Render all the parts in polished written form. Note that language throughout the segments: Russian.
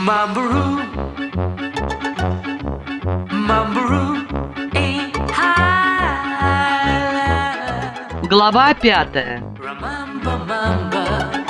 Mambroo, mambroo, Глава 5. remember, remember.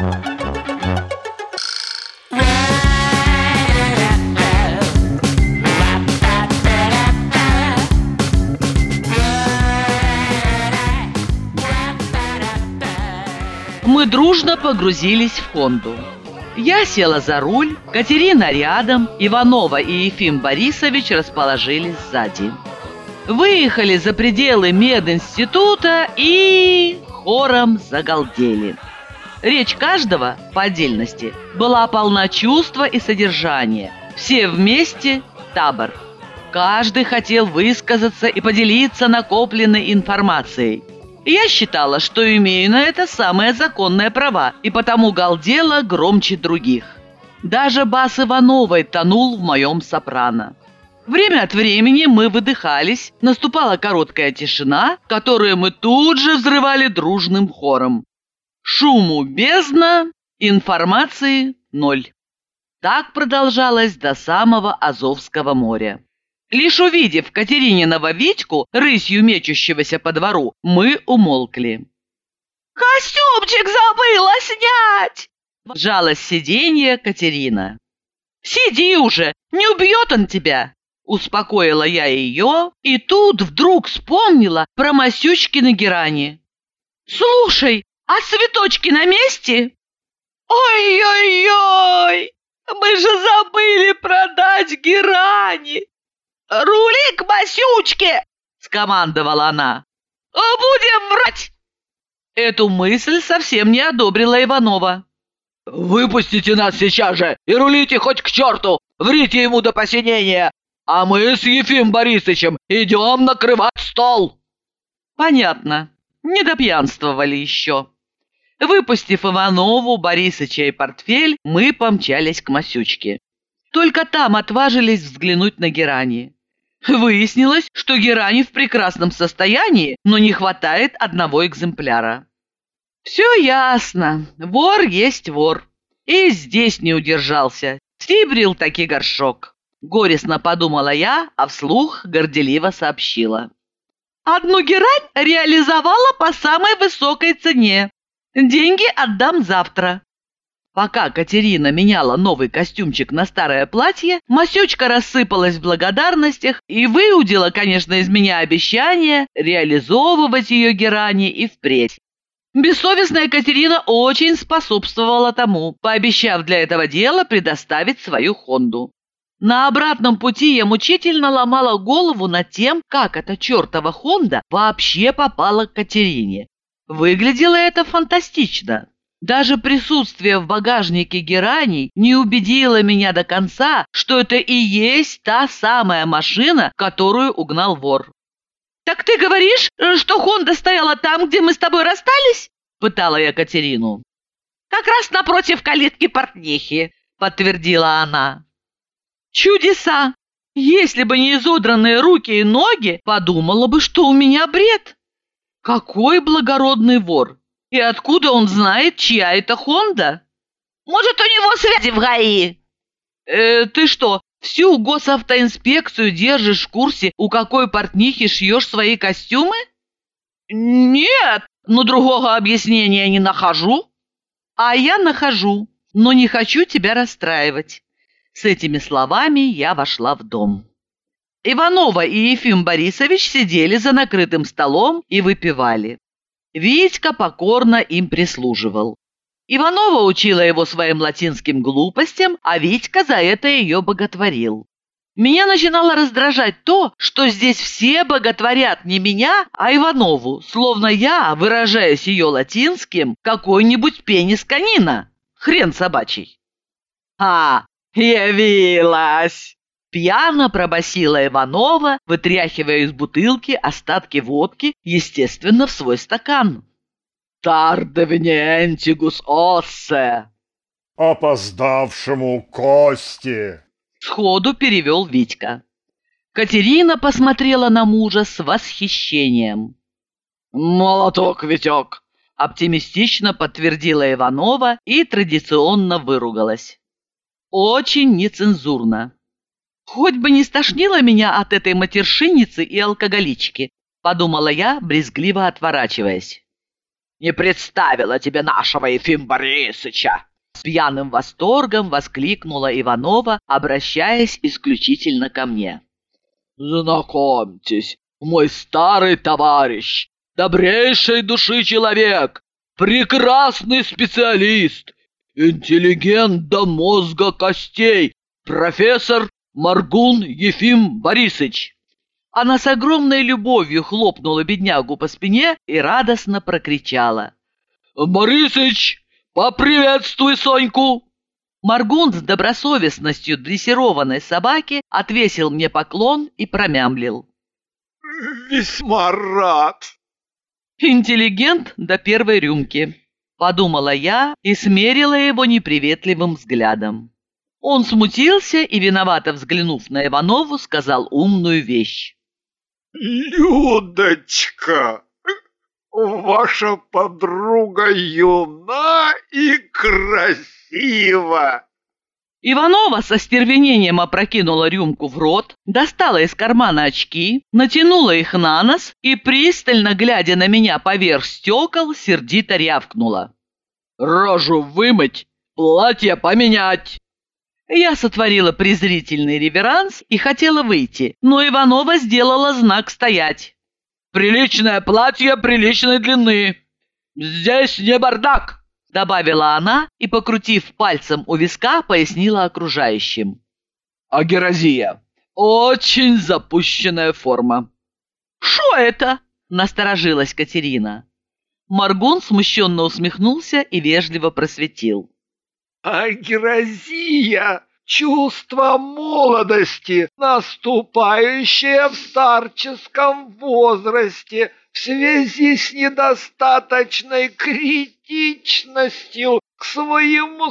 Мы дружно погрузились в Хонду. Я села за руль, Катерина рядом, Иванова и Ефим Борисович расположились сзади. Выехали за пределы мединститута и хором загалдели. Речь каждого по отдельности была полна чувства и содержания. Все вместе – табор. Каждый хотел высказаться и поделиться накопленной информацией. Я считала, что имею на это самые законные права, и потому галдела громче других. Даже бас Ивановой тонул в моем сопрано. Время от времени мы выдыхались, наступала короткая тишина, которую мы тут же взрывали дружным хором. Шуму бездна, информации ноль. Так продолжалось до самого Азовского моря. Лишь увидев Катерининого Витьку, рысью мечущегося по двору, мы умолкли. «Костюмчик забыла снять!» – сжалась с сиденья Катерина. «Сиди уже, не убьет он тебя!» – успокоила я ее, и тут вдруг вспомнила про Масючкины герани. «Слушай, а цветочки на месте?» «Ой-ой-ой! Мы же забыли продать герани!» «Рули к Масючке!» – скомандовала она. «Будем врать!» Эту мысль совсем не одобрила Иванова. «Выпустите нас сейчас же и рулите хоть к черту! Врите ему до посинения! А мы с Ефим Борисовичем идем накрывать стол!» Понятно, не допьянствовали еще. Выпустив Иванову, Борисыча и портфель, мы помчались к Масючке. Только там отважились взглянуть на герани. Выяснилось, что герани в прекрасном состоянии, но не хватает одного экземпляра. Все ясно, вор есть вор. И здесь не удержался, стибрил таки горшок. Горестно подумала я, а вслух горделиво сообщила. Одну герань реализовала по самой высокой цене. Деньги отдам завтра. Пока Катерина меняла новый костюмчик на старое платье, Масючка рассыпалась в благодарностях и выудила, конечно, из меня обещание реализовывать ее герани и впредь. Бессовестная Катерина очень способствовала тому, пообещав для этого дела предоставить свою Хонду. На обратном пути я мучительно ломала голову над тем, как эта чертова Хонда вообще попала к Катерине. Выглядело это фантастично. Даже присутствие в багажнике гераний не убедило меня до конца, что это и есть та самая машина, которую угнал вор. «Так ты говоришь, что Хонда стояла там, где мы с тобой расстались?» – пытала я Катерину. «Как раз напротив калитки портнихи», – подтвердила она. «Чудеса! Если бы не изодранные руки и ноги, подумала бы, что у меня бред. Какой благородный вор! И откуда он знает, чья это Хонда?» «Может, у него связи в ГАИ?» Ты что, всю госавтоинспекцию держишь в курсе, у какой портнихи шьешь свои костюмы?» «Нет, но другого объяснения не нахожу». «А я нахожу, но не хочу тебя расстраивать». С этими словами я вошла в дом. Иванова и Ефим Борисович сидели за накрытым столом и выпивали. Витька покорно им прислуживал. Иванова учила его своим латинским глупостям, а Витька за это ее боготворил. Меня начинало раздражать то, что здесь все боготворят не меня, а Иванову, словно я, выражаясь ее латинским, какой-нибудь пенис канина. Хрен собачий. Явилась!» Пьяно пробасила Иванова, вытряхивая из бутылки остатки водки, естественно, в свой стакан. «Тарде венентигус оссе!» «Опоздавшему кости!» Сходу перевел Витька. Катерина посмотрела на мужа с восхищением. «Молоток, Витек!» Оптимистично подтвердила Иванова и традиционно выругалась. Очень нецензурно. Хоть бы не стошнило меня от этой матершинницы и алкоголички, подумала я, брезгливо отворачиваясь. «Не представила тебе нашего Ефим Борисыча!» С пьяным восторгом воскликнула Иванова, обращаясь исключительно ко мне. «Знакомьтесь, мой старый товарищ, добрейшей души человек, прекрасный специалист, интеллигент до мозга костей, профессор Моргун Ефим Борисыч». Она с огромной любовью хлопнула беднягу по спине и радостно прокричала: «Борисыч, поприветствуй Соньку!» Моргун с добросовестностью дрессированной собаки отвесил мне поклон и промямлил: «Весьма рад». «Интеллигент до первой рюмки», — подумала я и смерила его неприветливым взглядом. Он смутился и, виновато взглянув на Иванову, сказал умную вещь. «Людочка, ваша подруга юна и красива». Иванова со стервенением опрокинула рюмку в рот, достала из кармана очки, натянула их на нос и, пристально глядя на меня поверх стекол, сердито рявкнула: «Рожу вымыть, платье поменять!» Я сотворила презрительный реверанс и хотела выйти, но Иванова сделала знак стоять. «Приличное платье приличной длины. Здесь не бардак!» Добавила она и, покрутив пальцем у виска, пояснила окружающим. «Агеразия. Очень запущенная форма». «Шо это?» – насторожилась Катерина. Моргун смущенно усмехнулся и вежливо просветил. Агеразия — чувство молодости, наступающее в старческом возрасте в связи с недостаточной критичностью к своему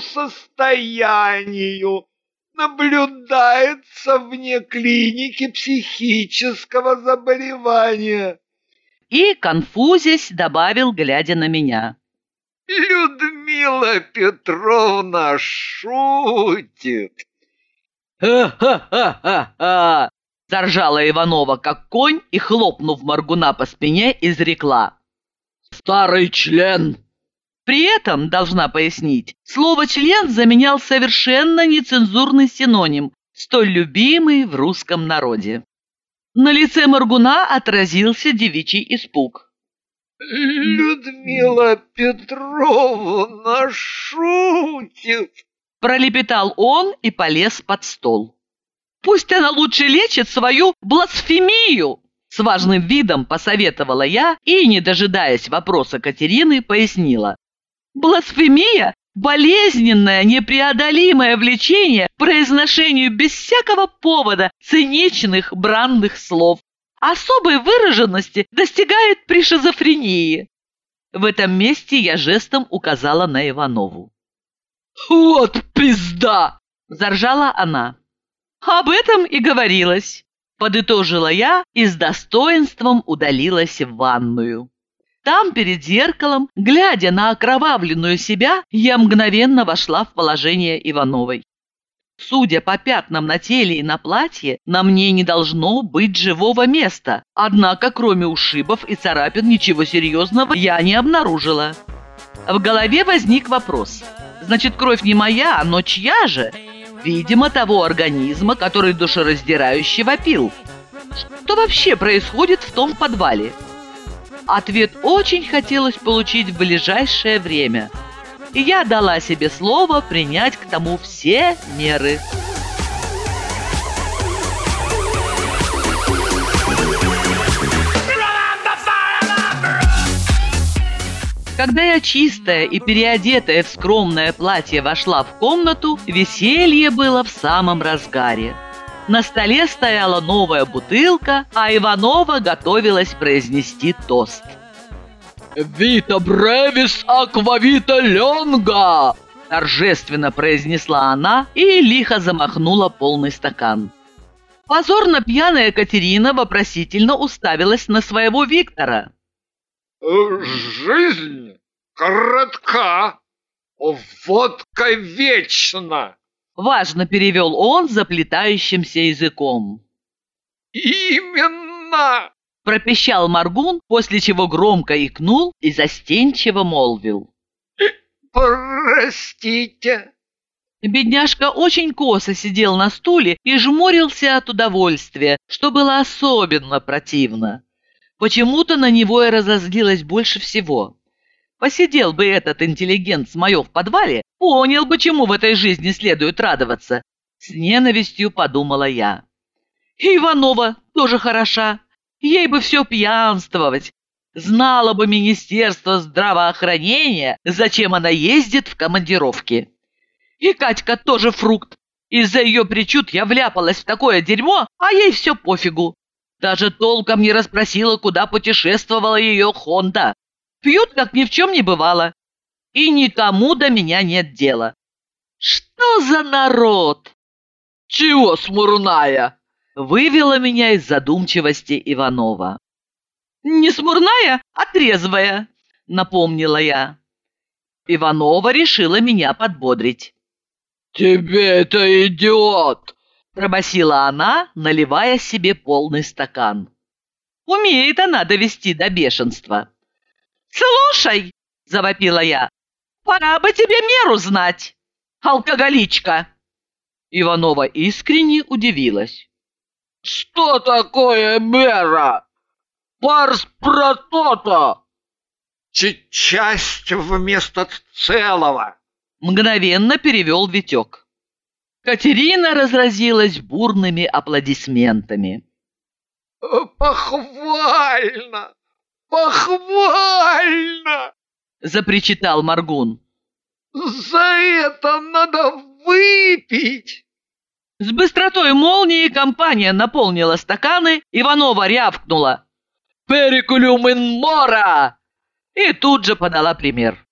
состоянию. Наблюдается вне клиники психического заболевания». И, конфузясь, добавил, глядя на меня: «Людмила Петровна шутит». «Ха-ха-ха-ха-ха!» Заржала Иванова, как конь, и, хлопнув Моргуна по спине, изрекла: «Старый член!» При этом, должна пояснить, слово «член» заменял совершенно нецензурный синоним, столь любимый в русском народе. На лице Моргуна отразился девичий испуг. «Людмила Петровна шутит», — пролепетал он и полез под стол. «Пусть она лучше лечит свою бласфемию», — с важным видом посоветовала я и, не дожидаясь вопроса Катерины, пояснила. «Бласфемия — болезненное, непреодолимое влечение к произношению без всякого повода циничных бранных слов. Особой выраженности достигает при шизофрении». В этом месте я жестом указала на Иванову. «Вот пизда!» – заржала она. «Об этом и говорилось», – подытожила я и с достоинством удалилась в ванную. Там, перед зеркалом, глядя на окровавленную себя, я мгновенно вошла в положение Ивановой. Судя по пятнам на теле и на платье, на мне не должно быть живого места. Однако, кроме ушибов и царапин, ничего серьезного я не обнаружила. В голове возник вопрос. Значит, кровь не моя, но чья же? Видимо, того организма, который душераздирающе вопил. Что вообще происходит в том подвале? Ответ очень хотелось получить в ближайшее время. И я дала себе слово принять к тому все меры. Когда я чистая и переодетая в скромное платье вошла в комнату, веселье было в самом разгаре. На столе стояла новая бутылка, а Иванова готовилась произнести тост. «Вита бревис аквавита ленга!» – торжественно произнесла она и лихо замахнула полный стакан. Позорно пьяная Катерина вопросительно уставилась на своего Виктора. «Жизнь коротка, водка вечна», Важно перевел он заплетающимся языком. Именно. Пропищал Моргун, после чего громко икнул и застенчиво молвил. Простите. Бедняжка очень косо сидел на стуле и жмурился от удовольствия, что было особенно противно. Почему-то на него и разозлилась больше всего. Посидел бы этот интеллигент с моё в подвале, понял бы, чему в этой жизни следует радоваться. С ненавистью подумала я. Иванова тоже хороша. Ей бы все пьянствовать. Знала бы Министерство здравоохранения, зачем она ездит в командировки. И Катька тоже фрукт. Из-за ее причуд я вляпалась в такое дерьмо, а ей все пофигу. Даже толком не расспросила, куда путешествовала ее Хонда. Пьют, как ни в чем не бывало. И никому до меня нет дела. Что за народ? Чего смурная? Вывела меня из задумчивости Иванова. «Не смурная, а трезвая», — напомнила я. Иванова решила меня подбодрить. «Тебе это идиот!» — пробасила она, наливая себе полный стакан. Умеет она довести до бешенства. «Слушай!» — завопила я. «Пора бы тебе меру знать, алкоголичка!» Иванова искренне удивилась. «Что такое мера? Парс про то-то!» Часть вместо целого. Мгновенно перевел Витек. Катерина разразилась бурными аплодисментами. Похвально! Похвально! Запричитал Моргун. За это надо выпить! С быстротой молнии компания наполнила стаканы, Иванова рявкнула. «Перикулюм ин мора!» И тут же подала пример.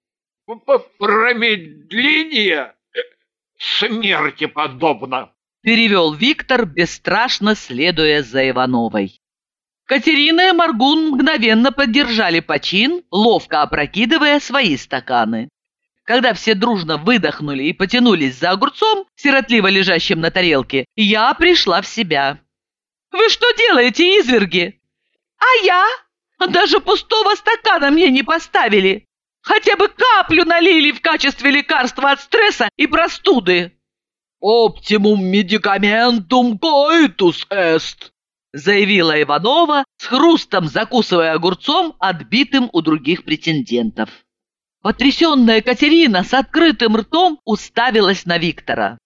Промедление смерти подобно. Перевел Виктор, бесстрашно следуя за Ивановой. Катерина и Моргун мгновенно поддержали почин, ловко опрокидывая свои стаканы. Когда все дружно выдохнули и потянулись за огурцом, сиротливо лежащим на тарелке, я пришла в себя. «Вы что делаете, изверги?» «А я? Даже пустого стакана мне не поставили. Хотя бы каплю налили в качестве лекарства от стресса и простуды». «Оптимум медикаментум коитус эст», заявила Иванова, с хрустом закусывая огурцом, отбитым у других претендентов. Потрясенная Катерина с открытым ртом уставилась на Виктора.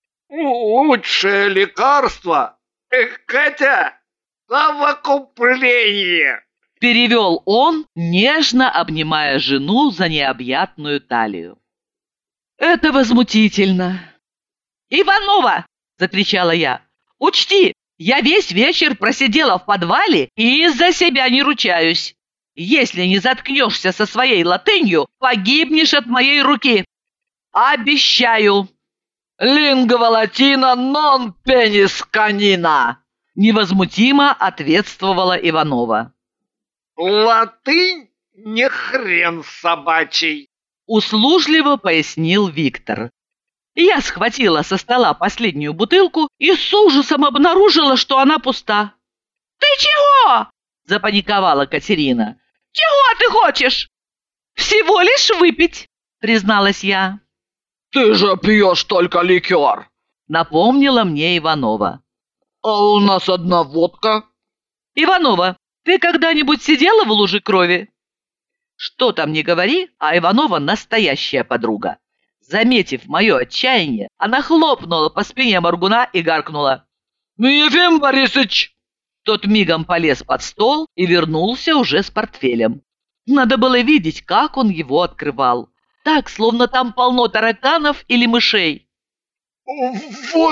Лучшее лекарство, Катя, совокупление. Перевел он, нежно обнимая жену за необъятную талию. Это возмутительно. «Иванова!» – закричала я. «Учти, я весь вечер просидела в подвале и из-за себя не ручаюсь. Если не заткнешься со своей латынью, погибнешь от моей руки. Обещаю!» «Лингва латина нон пенис канина!» – невозмутимо ответствовала Иванова. Латынь не хрен собачий, услужливо пояснил Виктор. Я схватила со стола последнюю бутылку и с ужасом обнаружила, что она пуста. «Ты чего?» – запаниковала Катерина. «Чего ты хочешь?» «Всего лишь выпить», – призналась я. «Ты же пьешь только ликер», – напомнила мне Иванова. «А у нас одна водка». «Иванова, ты когда-нибудь сидела в луже крови?» Что там не говори, а Иванова настоящая подруга. Заметив мое отчаяние, она хлопнула по спине Моргуна и гаркнула. «Ефим Борисович!» Тот мигом полез под стол и вернулся уже с портфелем. Надо было видеть, как он его открывал. Так, словно там полно тараканов или мышей. Вот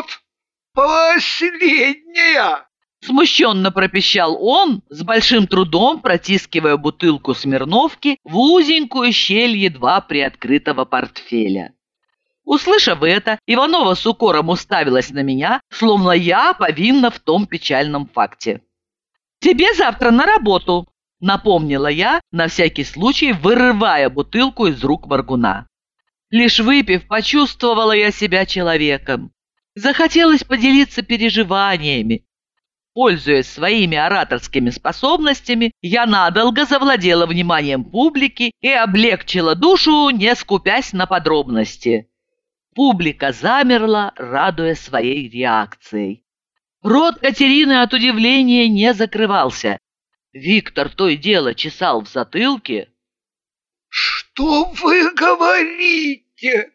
последняя! Смущенно пропищал он, с большим трудом протискивая бутылку Смирновки в узенькую щель едва приоткрытого портфеля. Услышав это, Иванова с укором уставилась на меня, словно я повинна в том печальном факте. «Тебе завтра на работу», — напомнила я, на всякий случай вырывая бутылку из рук Моргуна. Лишь выпив, почувствовала я себя человеком. Захотелось поделиться переживаниями. Пользуясь своими ораторскими способностями, я надолго завладела вниманием публики и облегчила душу, не скупясь на подробности. Публика замерла, радуя своей реакцией. Рот Катерины от удивления не закрывался. Виктор то и дело чесал в затылке. Что вы говорите?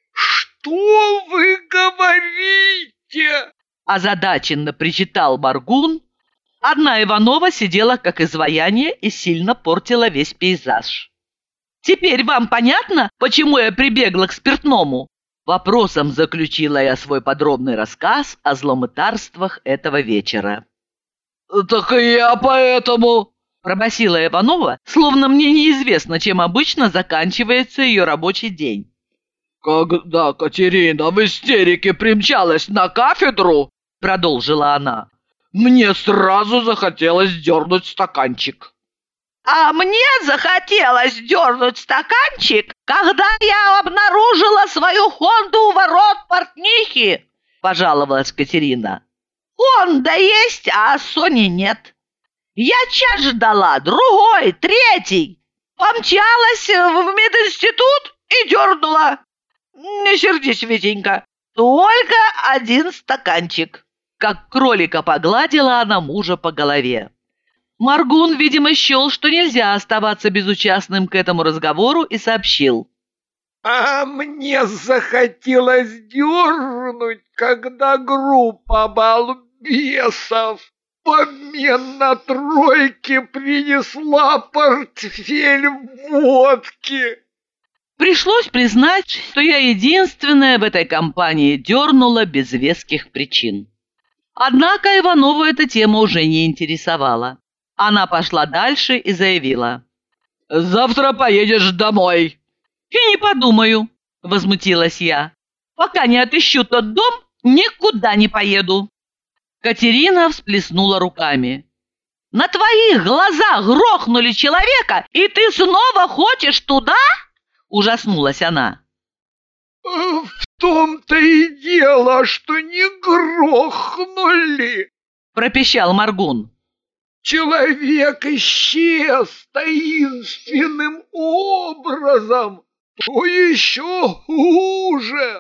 Что вы говорите? Озадаченно причитал Моргун. Одна Иванова сидела как изваяние и сильно портила весь пейзаж. «Теперь вам понятно, почему я прибегла к спиртному?» Вопросом заключила я свой подробный рассказ о зломытарствах этого вечера. «Так и я поэтому...» Пробасила Иванова, словно мне неизвестно, чем обычно заканчивается ее рабочий день. «Когда Катерина в истерике примчалась на кафедру, — продолжила она, — мне сразу захотелось дернуть стаканчик». А мне захотелось дернуть стаканчик, когда я обнаружила свою Хонду у ворот портнихи, Пожаловалась Катерина. Хонда есть, а Сони нет. Я час ждала, другой, третий. Помчалась в мединститут и дернула. Не сердись, Витенька, только один стаканчик. Как кролика погладила она мужа по голове. Моргун, видимо, счел, что нельзя оставаться безучастным к этому разговору, и сообщил. А мне захотелось дернуть, когда группа балбесов в обмен на тройки принесла портфель водки. Пришлось признать, что я единственная в этой компании дернула без веских причин. Однако Иванову эта тема уже не интересовала. Она пошла дальше и заявила. «Завтра поедешь домой». «И не подумаю», — возмутилась я. «Пока не отыщу тот дом, никуда не поеду». Катерина всплеснула руками. «На твоих глазах грохнули человека, и ты снова хочешь туда?» — ужаснулась она. В том-то и дело, что не грохнули. — пропищал Моргун. Человек исчез таинственным образом. Что еще хуже?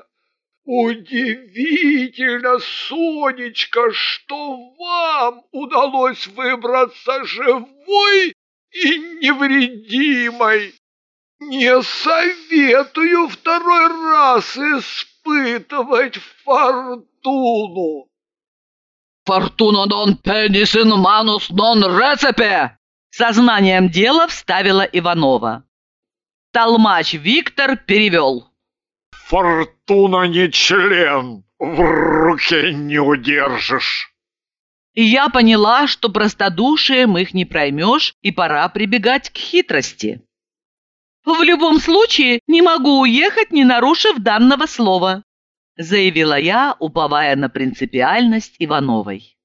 Удивительно, Сонечка, что вам удалось выбраться живой и невредимой. Не советую второй раз испытывать фортуну. «Фортуна нон пенис ин манус нон рецепе!» Сознанием дела вставила Иванова. Толмач Виктор перевел. Фортуна не член, в руке не удержишь. И я поняла, что простодушием их не проймешь, и пора прибегать к хитрости. «В любом случае не могу уехать, не нарушив данного слова», заявила я, уповая на принципиальность Ивановой.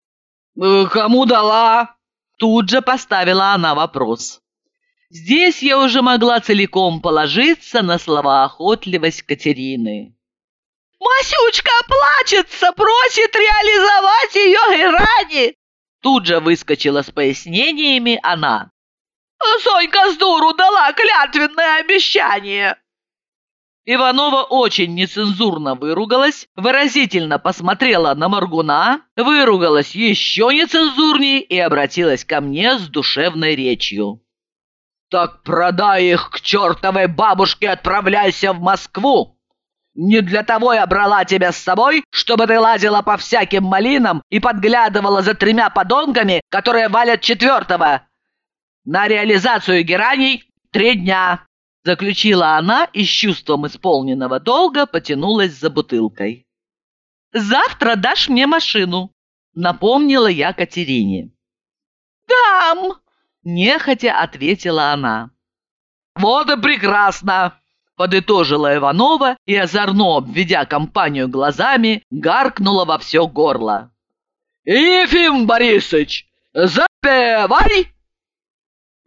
«Кому дала?» Тут же поставила она вопрос. Здесь я уже могла целиком положиться на словоохотливость Катерины. «Масючка плачется, просит реализовать ее герани!» Тут же выскочила с пояснениями она. «Сонька с дуру дала клятвенное обещание!» Иванова очень нецензурно выругалась, выразительно посмотрела на Моргуна, выругалась еще нецензурней и обратилась ко мне с душевной речью. «Так продай их к чертовой бабушке и отправляйся в Москву! Не для того я брала тебя с собой, чтобы ты лазила по всяким малинам и подглядывала за 3 подонками, которые валят 4-го. На реализацию гераний 3 дня!» Заключила она и с чувством исполненного долга потянулась за бутылкой. «Завтра дашь мне машину», — напомнила я Катерине. «Дам!» — нехотя ответила она. «Вот и прекрасно!» — подытожила Иванова и, озорно обведя компанию глазами, гаркнула во все горло. «Ефим Борисыч, запевай!»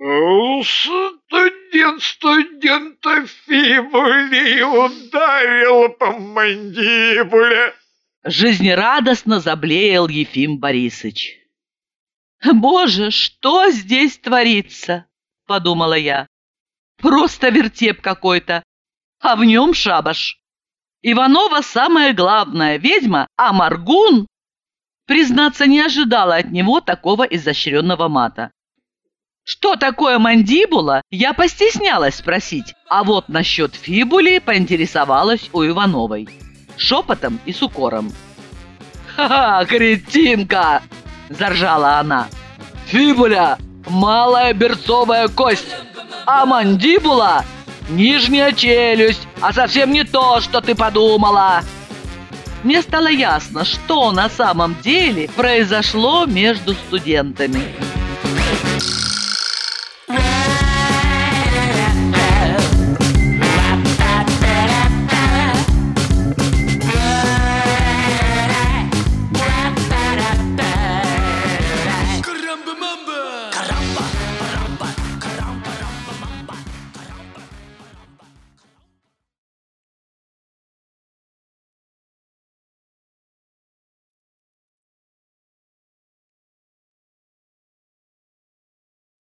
Студент студента фибулей ударил по мандибуле. Жизнерадостно заблеял Ефим Борисыч. «Боже, что здесь творится?» — подумала я. «Просто вертеп какой-то, а в нем шабаш. Иванова самая главная ведьма, а Маргун...» Признаться, не ожидала от него такого изощренного мата. Что такое мандибула, я постеснялась спросить, а вот насчет фибули поинтересовалась у Ивановой. Шепотом и с укором. «Ха-ха, кретинка!» – заржала она. «Фибуля – малая берцовая кость, а мандибула – нижняя челюсть, а совсем не то, что ты подумала!» Мне стало ясно, что на самом деле произошло между студентами.